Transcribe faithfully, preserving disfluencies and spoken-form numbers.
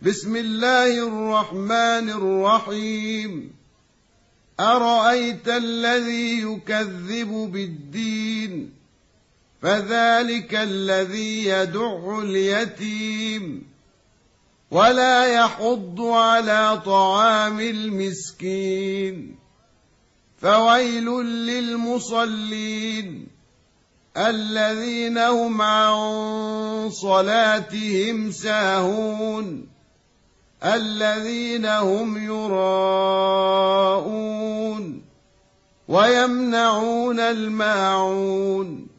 بسم الله الرحمن الرحيم أرأيت الذي يكذب بالدين فذلك الذي يدع اليتيم ولا يحض على طعام المسكين فويل للمصلين الذين هم عن صلاتهم ساهون الذين هم يراءون ويمنعون الماعون